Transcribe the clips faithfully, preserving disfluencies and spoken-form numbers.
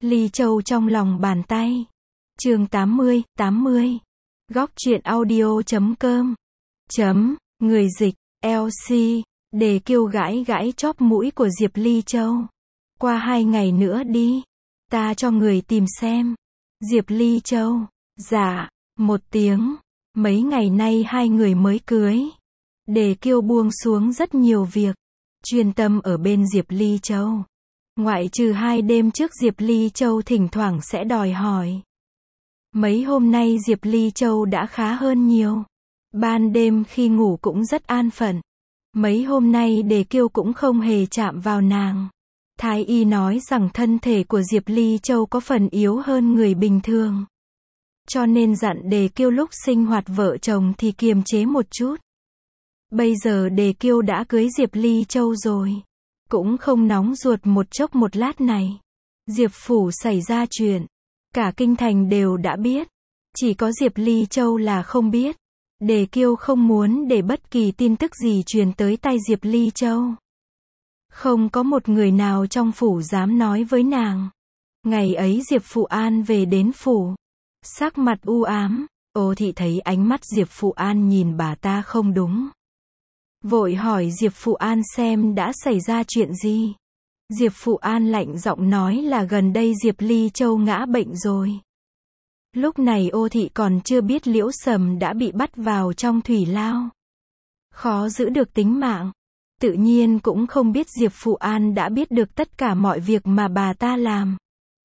Ly Châu trong lòng bàn tay. Chương tám mươi, tám mươi. Góc truyện audio chấm com. Chấm, người dịch, lờ xê, Đề Kiêu gãi gãi chóp mũi của Diệp Ly Châu. Qua hai ngày nữa đi. Ta cho người tìm xem. Diệp Ly Châu. Dạ. Một tiếng. Mấy ngày nay hai người mới cưới. Đề Kiêu buông xuống rất nhiều việc. Chuyên tâm ở bên Diệp Ly Châu. Ngoại trừ hai đêm trước Diệp Ly Châu thỉnh thoảng sẽ đòi hỏi. Mấy hôm nay Diệp Ly Châu đã khá hơn nhiều. Ban đêm khi ngủ cũng rất an phận. Mấy hôm nay Đề Kiêu cũng không hề chạm vào nàng. Thái y nói rằng thân thể của Diệp Ly Châu có phần yếu hơn người bình thường. Cho nên dặn Đề Kiêu lúc sinh hoạt vợ chồng thì kiềm chế một chút. Bây giờ Đề Kiêu đã cưới Diệp Ly Châu rồi. Cũng không nóng ruột một chốc một lát này. Diệp phủ xảy ra chuyện. Cả kinh thành đều đã biết. Chỉ có Diệp Ly Châu là không biết. Đề Kiêu không muốn để bất kỳ tin tức gì truyền tới tai Diệp Ly Châu. Không có một người nào trong phủ dám nói với nàng. Ngày ấy Diệp Phụ An về đến phủ. Sắc mặt u ám. Ô Thị thấy ánh mắt Diệp Phụ An nhìn bà ta không đúng. Vội hỏi Diệp Phụ An xem đã xảy ra chuyện gì. Diệp Phụ An lạnh giọng nói là gần đây Diệp Ly Châu ngã bệnh rồi. Lúc này Ô Thị còn chưa biết Liễu Sầm đã bị bắt vào trong thủy lao. Khó giữ được tính mạng. Tự nhiên cũng không biết Diệp Phụ An đã biết được tất cả mọi việc mà bà ta làm.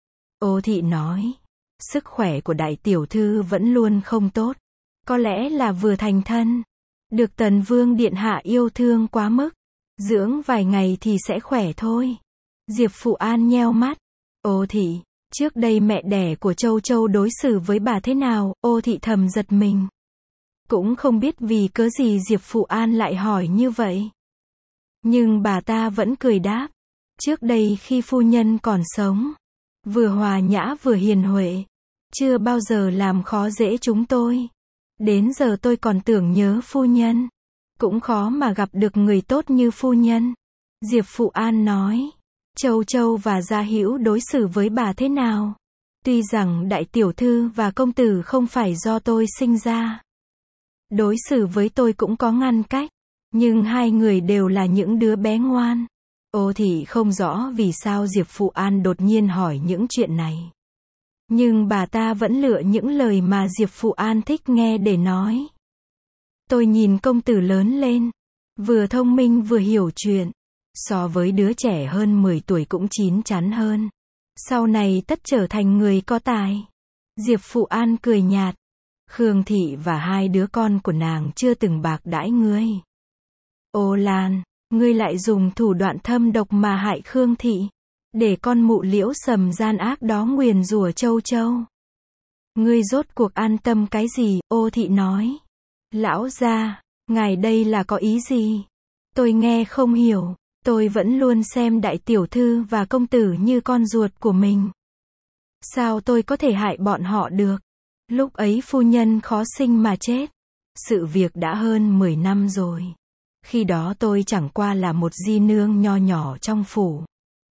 Ô Thị nói, sức khỏe của đại tiểu thư vẫn luôn không tốt. Có lẽ là vừa thành thân. Được Tần Vương Điện Hạ yêu thương quá mức. Dưỡng vài ngày thì sẽ khỏe thôi. Diệp Phụ An nheo mắt. Ô Thị, trước đây mẹ đẻ của Châu Châu đối xử với bà thế nào? Ô Thị thầm giật mình. Cũng không biết vì cớ gì Diệp Phụ An lại hỏi như vậy. Nhưng bà ta vẫn cười đáp. Trước đây khi phu nhân còn sống, vừa hòa nhã vừa hiền huệ, chưa bao giờ làm khó dễ chúng tôi. Đến giờ tôi còn tưởng nhớ phu nhân. Cũng khó mà gặp được người tốt như phu nhân. Diệp Phụ An nói. Châu Châu và Gia Hữu đối xử với bà thế nào? Tuy rằng đại tiểu thư và công tử không phải do tôi sinh ra. Đối xử với tôi cũng có ngăn cách. Nhưng hai người đều là những đứa bé ngoan. Ô Thị không rõ vì sao Diệp Phụ An đột nhiên hỏi những chuyện này. Nhưng bà ta vẫn lựa những lời mà Diệp Phụ An thích nghe để nói. Tôi nhìn công tử lớn lên. Vừa thông minh vừa hiểu chuyện. So với đứa trẻ hơn mười tuổi cũng chín chắn hơn. Sau này tất trở thành người có tài. Diệp Phụ An cười nhạt. Khương Thị và hai đứa con của nàng chưa từng bạc đãi ngươi. Ô Lan, ngươi lại dùng thủ đoạn thâm độc mà hại Khương Thị. Để con mụ Liễu Sầm gian ác đó nguyền rủa Châu Châu. Ngươi rốt cuộc an tâm cái gì? Ô Thị nói. Lão gia, ngài đây là có ý gì? Tôi nghe không hiểu. Tôi vẫn luôn xem đại tiểu thư và công tử như con ruột của mình. Sao tôi có thể hại bọn họ được? Lúc ấy phu nhân khó sinh mà chết. Sự việc đã hơn mười năm rồi. Khi đó tôi chẳng qua là một di nương nho nhỏ trong phủ.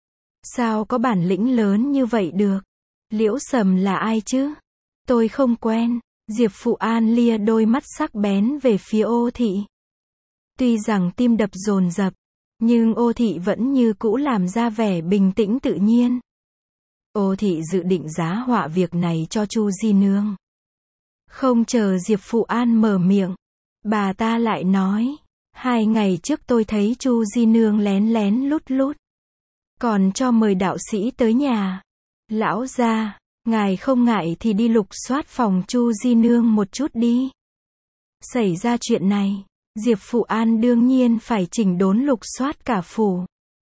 Sao có bản lĩnh lớn như vậy được? Liễu Sầm là ai chứ? Tôi không quen. Diệp Phụ An lia đôi mắt sắc bén về phía Ô Thị. Tuy rằng tim đập dồn dập, nhưng Ô Thị vẫn như cũ làm ra vẻ bình tĩnh tự nhiên. Ô Thị dự định giá họa việc này cho Chu di nương. Không chờ Diệp Phụ An mở miệng, bà ta lại nói. Hai ngày trước tôi thấy Chu di nương lén lén lút lút. Còn cho mời đạo sĩ tới nhà. Lão gia, ngài không ngại thì đi lục soát phòng Chu di nương một chút đi. Xảy ra chuyện này, Diệp Phụ An đương nhiên phải chỉnh đốn lục soát cả phủ.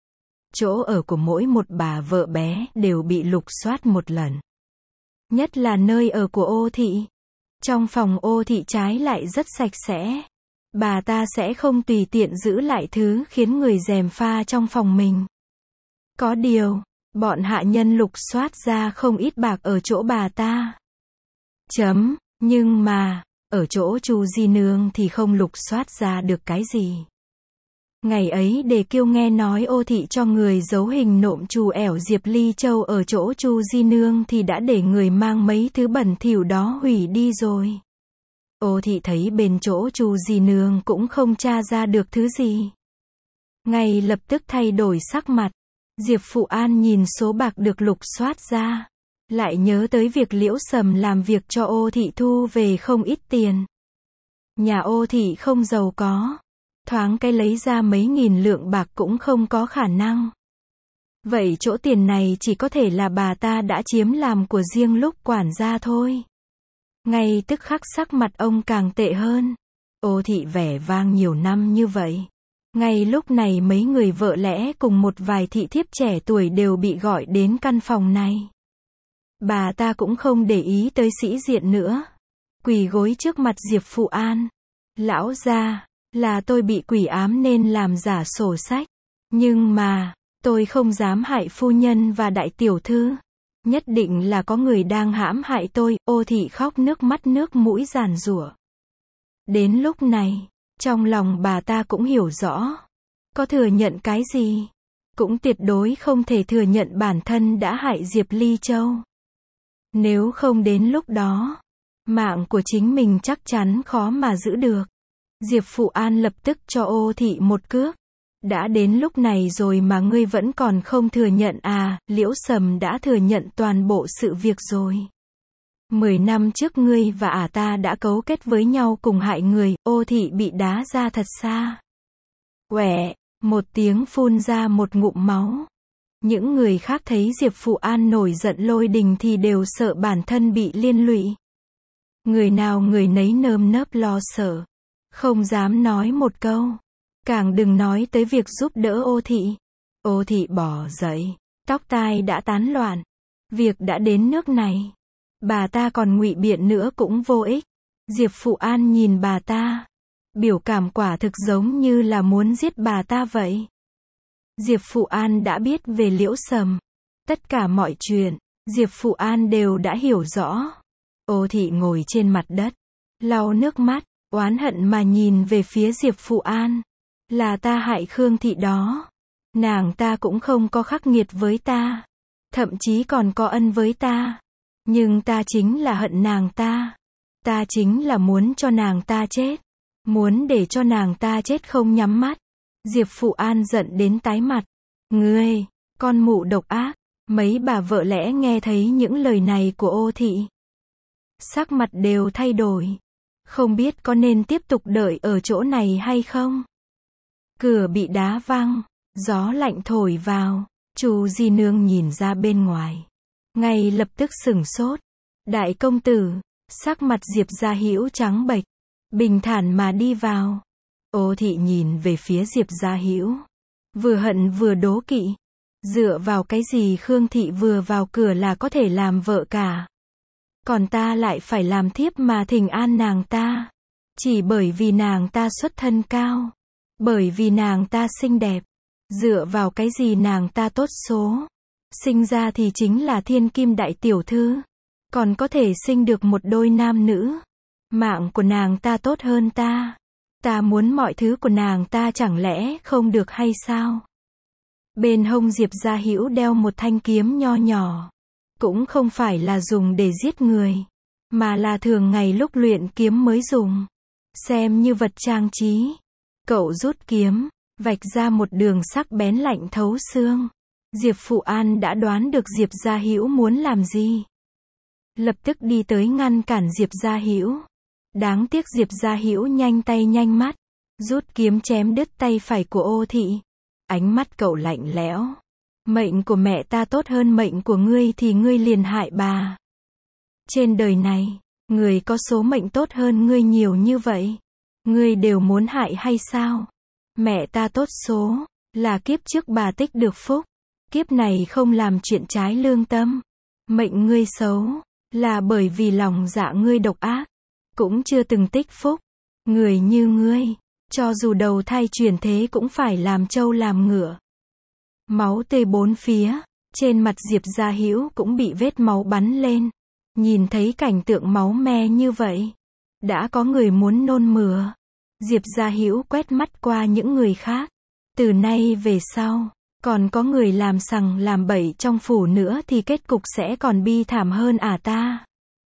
Chỗ ở của mỗi một bà vợ bé đều bị lục soát một lần. Nhất là nơi ở của Ô Thị. Trong phòng Ô Thị trái lại rất sạch sẽ. Bà ta sẽ không tùy tiện giữ lại thứ khiến người gièm pha trong phòng mình. Có điều, bọn hạ nhân lục soát ra không ít bạc ở chỗ bà ta. Chấm, nhưng mà, ở chỗ Chu di nương thì không lục soát ra được cái gì. Ngày ấy Đề Kiêu nghe nói Ô Thị cho người giấu hình nộm trù ẻo Diệp Ly Châu ở chỗ Chu Di Nương thì đã để người mang mấy thứ bẩn thỉu đó hủy đi rồi. Ô Thị thấy bên chỗ Chu Di Nương cũng không tra ra được thứ gì. Ngay lập tức thay đổi sắc mặt. Diệp Phụ An nhìn số bạc được lục soát ra. Lại nhớ tới việc Liễu Sầm làm việc cho Ô Thị thu về không ít tiền. Nhà Ô Thị không giàu có. Thoáng cái lấy ra mấy nghìn lượng bạc cũng không có khả năng. Vậy chỗ tiền này chỉ có thể là bà ta đã chiếm làm của riêng lúc quản gia thôi. Ngay tức khắc sắc mặt ông càng tệ hơn. Ô Thị vẻ vang nhiều năm như vậy. Ngay lúc này mấy người vợ lẽ cùng một vài thị thiếp trẻ tuổi đều bị gọi đến căn phòng này. Bà ta cũng không để ý tới sĩ diện nữa. Quỳ gối trước mặt Diệp Phụ An. Lão gia, là tôi bị quỷ ám nên làm giả sổ sách. Nhưng mà, tôi không dám hại phu nhân và đại tiểu thư. Nhất định là có người đang hãm hại tôi. Ô Thị khóc nước mắt nước mũi giàn giụa. Đến lúc này, trong lòng bà ta cũng hiểu rõ. Có thừa nhận cái gì, cũng tuyệt đối không thể thừa nhận bản thân đã hại Diệp Ly Châu. Nếu không đến lúc đó, mạng của chính mình chắc chắn khó mà giữ được. Diệp Phụ An lập tức cho Ô Thị một cước. Đã đến lúc này rồi mà ngươi vẫn còn không thừa nhận à? Liễu Sầm đã thừa nhận toàn bộ sự việc rồi. Mười năm trước ngươi và ả ta đã cấu kết với nhau cùng hại người. Ô Thị bị đá ra thật xa. Quẹ, một tiếng phun ra một ngụm máu. Những người khác thấy Diệp Phụ An nổi giận lôi đình thì đều sợ bản thân bị liên lụy. Người nào người nấy nơm nớp lo sợ. Không dám nói một câu. Càng đừng nói tới việc giúp đỡ Ô Thị. Ô Thị bỏ dậy. Tóc tai đã tán loạn. Việc đã đến nước này. Bà ta còn ngụy biện nữa cũng vô ích. Diệp Phụ An nhìn bà ta. Biểu cảm quả thực giống như là muốn giết bà ta vậy. Diệp Phụ An đã biết về Liễu Sầm. Tất cả mọi chuyện, Diệp Phụ An đều đã hiểu rõ. Ô Thị ngồi trên mặt đất. Lau nước mắt, oán hận mà nhìn về phía Diệp Phụ An. Là ta hại Khương Thị đó. Nàng ta cũng không có khắc nghiệt với ta. Thậm chí còn có ân với ta. Nhưng ta chính là hận nàng ta. Ta chính là muốn cho nàng ta chết. Muốn để cho nàng ta chết không nhắm mắt. Diệp Phụ An giận đến tái mặt. Ngươi, con mụ độc ác. Mấy bà vợ lẽ nghe thấy những lời này của Ô Thị. Sắc mặt đều thay đổi. Không biết có nên tiếp tục đợi ở chỗ này hay không. Cửa bị đá văng. Gió lạnh thổi vào. Chu Di Nương nhìn ra bên ngoài. Ngay lập tức sửng sốt. Đại công tử. Sắc mặt Diệp Gia Hữu trắng bệch. Bình thản mà đi vào. Ô Thị nhìn về phía Diệp Gia Hữu. Vừa hận vừa đố kỵ. Dựa vào cái gì Khương Thị vừa vào cửa là có thể làm vợ cả. Còn ta lại phải làm thiếp mà thỉnh an nàng ta. Chỉ bởi vì nàng ta xuất thân cao. Bởi vì nàng ta xinh đẹp. Dựa vào cái gì nàng ta tốt số. Sinh ra thì chính là thiên kim đại tiểu thư. Còn có thể sinh được một đôi nam nữ. Mạng của nàng ta tốt hơn ta. Ta muốn mọi thứ của nàng ta chẳng lẽ không được hay sao? Bên hông Diệp Gia Hữu đeo một thanh kiếm nho nhỏ. Cũng không phải là dùng để giết người. Mà là thường ngày lúc luyện kiếm mới dùng. Xem như vật trang trí. Cậu rút kiếm. Vạch ra một đường sắc bén lạnh thấu xương. Diệp Phụ An đã đoán được Diệp Gia Hữu muốn làm gì. Lập tức đi tới ngăn cản Diệp Gia Hữu. Đáng tiếc Diệp Gia Hữu nhanh tay nhanh mắt. Rút kiếm chém đứt tay phải của Ô Thị. Ánh mắt cậu lạnh lẽo. Mệnh của mẹ ta tốt hơn mệnh của ngươi thì ngươi liền hại bà. Trên đời này, người có số mệnh tốt hơn ngươi nhiều như vậy. Ngươi đều muốn hại hay sao? Mẹ ta tốt số, là kiếp trước bà tích được phúc. Kiếp này không làm chuyện trái lương tâm. Mệnh ngươi xấu, là bởi vì lòng dạ ngươi độc ác. Cũng chưa từng tích phúc. Người như ngươi, cho dù đầu thai chuyển thế cũng phải làm trâu làm ngựa. Máu tươi bốn phía, trên mặt Diệp Gia Hữu cũng bị vết máu bắn lên. Nhìn thấy cảnh tượng máu me như vậy, đã có người muốn nôn mửa. Diệp Gia Hữu quét mắt qua những người khác. Từ nay về sau, còn có người làm sằng làm bậy trong phủ nữa thì kết cục sẽ còn bi thảm hơn à ta.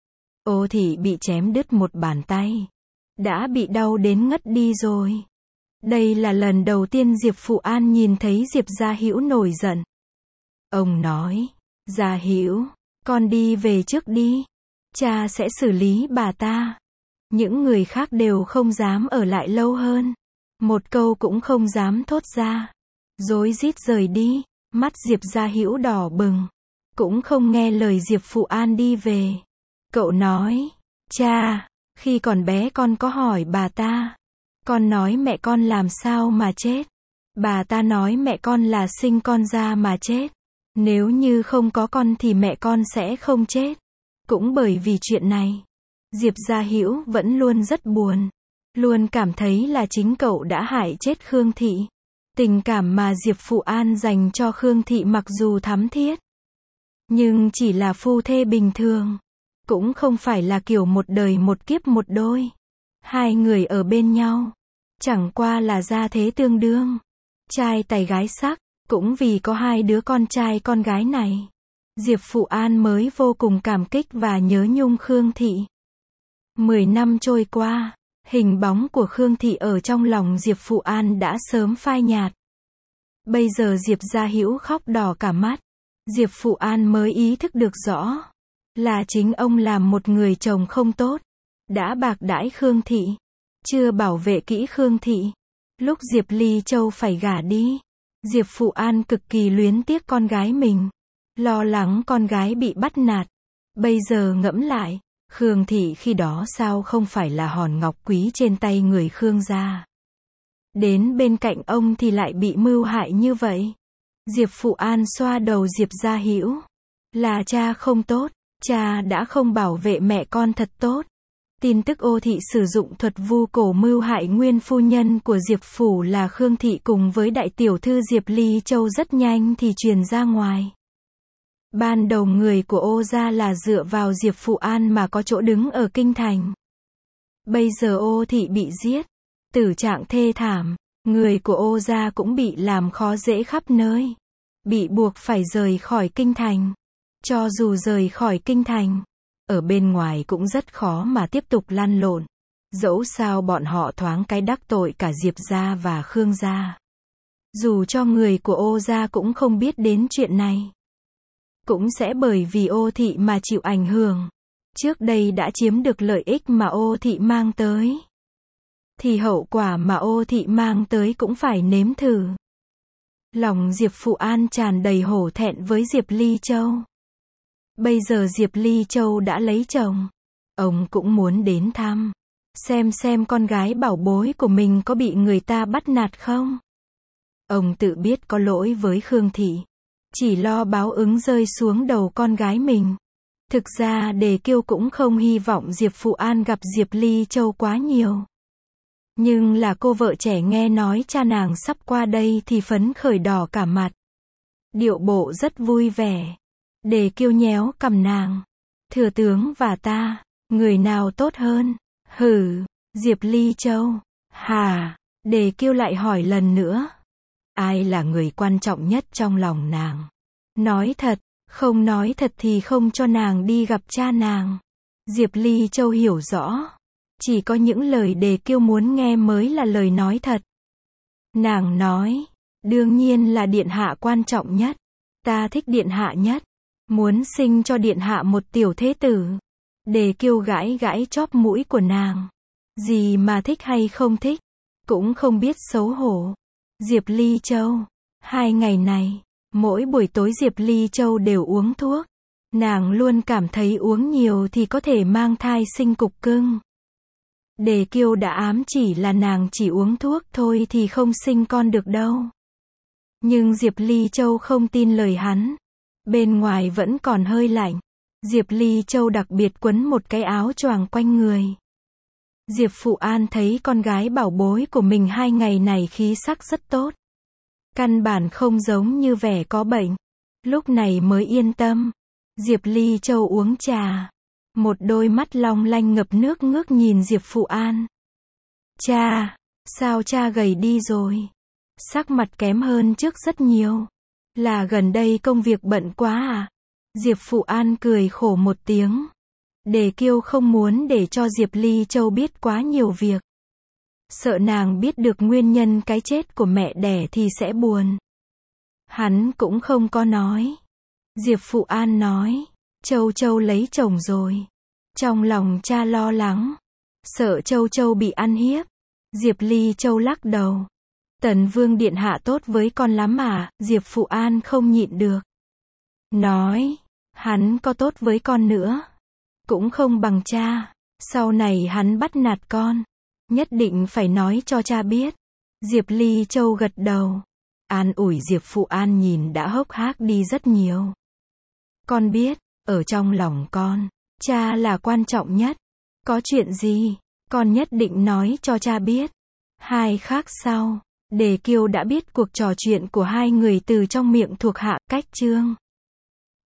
Ô Thị bị chém đứt một bàn tay. Đã bị đau đến ngất đi rồi. Đây là lần đầu tiên Diệp Phụ An nhìn thấy Diệp Gia Hữu nổi giận. Ông nói, Gia Hữu, con đi về trước đi. Cha sẽ xử lý bà ta. Những người khác đều không dám ở lại lâu hơn. Một câu cũng không dám thốt ra. Rối rít rời đi. Mắt Diệp Gia Hữu đỏ bừng. Cũng không nghe lời Diệp Phụ An đi về. Cậu nói, cha, khi còn bé con có hỏi bà ta. Con nói mẹ con làm sao mà chết. Bà ta nói mẹ con là sinh con ra mà chết. Nếu như không có con thì mẹ con sẽ không chết. Cũng bởi vì chuyện này, Diệp Gia Hữu vẫn luôn rất buồn. Luôn cảm thấy là chính cậu đã hại chết Khương Thị. Tình cảm mà Diệp Phụ An dành cho Khương Thị mặc dù thắm thiết, nhưng chỉ là phu thê bình thường. Cũng không phải là kiểu một đời một kiếp một đôi. Hai người ở bên nhau, chẳng qua là gia thế tương đương. Trai tài gái sắc, cũng vì có hai đứa con trai con gái này. Diệp Phụ An mới vô cùng cảm kích và nhớ nhung Khương Thị. Mười năm trôi qua, hình bóng của Khương Thị ở trong lòng Diệp Phụ An đã sớm phai nhạt. Bây giờ Diệp Gia Hữu khóc đỏ cả mắt. Diệp Phụ An mới ý thức được rõ, là chính ông làm một người chồng không tốt. Đã bạc đãi Khương Thị, chưa bảo vệ kỹ Khương Thị. Lúc Diệp Ly Châu phải gả đi, Diệp Phụ An cực kỳ luyến tiếc con gái mình. Lo lắng con gái bị bắt nạt. Bây giờ ngẫm lại, Khương Thị khi đó sao không phải là hòn ngọc quý trên tay người Khương gia. Đến bên cạnh ông thì lại bị mưu hại như vậy. Diệp Phụ An xoa đầu Diệp Gia Hữu. Là cha không tốt, cha đã không bảo vệ mẹ con thật tốt. Tin tức Ô Thị sử dụng thuật vu cổ mưu hại nguyên phu nhân của Diệp Phủ là Khương Thị cùng với đại tiểu thư Diệp Ly Châu rất nhanh thì truyền ra ngoài. Ban đầu người của Ô gia là dựa vào Diệp Phụ An mà có chỗ đứng ở kinh thành. Bây giờ Ô Thị bị giết, tử trạng thê thảm, người của Ô gia cũng bị làm khó dễ khắp nơi. Bị buộc phải rời khỏi kinh thành. Cho dù rời khỏi kinh thành, ở bên ngoài cũng rất khó mà tiếp tục lăn lộn. Dẫu sao bọn họ thoáng cái đắc tội cả Diệp gia và Khương gia. Dù cho người của Ô gia cũng không biết đến chuyện này. Cũng sẽ bởi vì Ô Thị mà chịu ảnh hưởng. Trước đây đã chiếm được lợi ích mà Ô Thị mang tới. Thì hậu quả mà Ô Thị mang tới cũng phải nếm thử. Lòng Diệp Phụ An tràn đầy hổ thẹn với Diệp Ly Châu. Bây giờ Diệp Ly Châu đã lấy chồng. Ông cũng muốn đến thăm. Xem xem con gái bảo bối của mình có bị người ta bắt nạt không. Ông tự biết có lỗi với Khương Thị. Chỉ lo báo ứng rơi xuống đầu con gái mình. Thực ra Đề Kiêu cũng không hy vọng Diệp Phụ An gặp Diệp Ly Châu quá nhiều. Nhưng là cô vợ trẻ nghe nói cha nàng sắp qua đây thì phấn khởi đỏ cả mặt. Điệu bộ rất vui vẻ. Đề Kiêu nhéo cằm nàng. Thừa tướng và ta, người nào tốt hơn? Hừ, Diệp Ly Châu. Hà, Đề Kiêu lại hỏi lần nữa. Ai là người quan trọng nhất trong lòng nàng? Nói thật, không nói thật thì không cho nàng đi gặp cha nàng. Diệp Ly Châu hiểu rõ. Chỉ có những lời Đề Kiêu muốn nghe mới là lời nói thật. Nàng nói, đương nhiên là điện hạ quan trọng nhất. Ta thích điện hạ nhất. Muốn sinh cho điện hạ một tiểu thế tử. Đề Kiêu gãi gãi chóp mũi của nàng. Gì mà thích hay không thích, cũng không biết xấu hổ. Diệp Ly Châu. Hai ngày này, mỗi buổi tối Diệp Ly Châu đều uống thuốc. Nàng luôn cảm thấy uống nhiều thì có thể mang thai sinh cục cưng. Đề Kiêu đã ám chỉ là nàng chỉ uống thuốc thôi thì không sinh con được đâu. Nhưng Diệp Ly Châu không tin lời hắn. Bên ngoài vẫn còn hơi lạnh. Diệp Ly Châu đặc biệt quấn một cái áo choàng quanh người. Diệp Phụ An thấy con gái bảo bối của mình hai ngày này khí sắc rất tốt. Căn bản không giống như vẻ có bệnh. Lúc này mới yên tâm. Diệp Ly Châu uống trà. Một đôi mắt long lanh ngập nước ngước nhìn Diệp Phụ An. Cha, sao cha gầy đi rồi? Sắc mặt kém hơn trước rất nhiều. Là gần đây công việc bận quá à? Diệp Phụ An cười khổ một tiếng. Đề Kiêu không muốn để cho Diệp Ly Châu biết quá nhiều việc. Sợ nàng biết được nguyên nhân cái chết của mẹ đẻ thì sẽ buồn. Hắn cũng không có nói. Diệp Phụ An nói, Châu Châu lấy chồng rồi. Trong lòng cha lo lắng, sợ Châu Châu bị ăn hiếp. Diệp Ly Châu lắc đầu. Tần Vương điện hạ tốt với con lắm à? Diệp Phụ An không nhịn được. Nói, hắn có tốt với con nữa, cũng không bằng cha. Sau này hắn bắt nạt con, nhất định phải nói cho cha biết. Diệp Ly Châu gật đầu. An ủi Diệp Phụ An nhìn đã hốc hác đi rất nhiều. Con biết, ở trong lòng con, cha là quan trọng nhất. Có chuyện gì, con nhất định nói cho cha biết. Hai khác sau, Đề Kiêu đã biết cuộc trò chuyện của hai người từ trong miệng thuộc hạ. Cách chương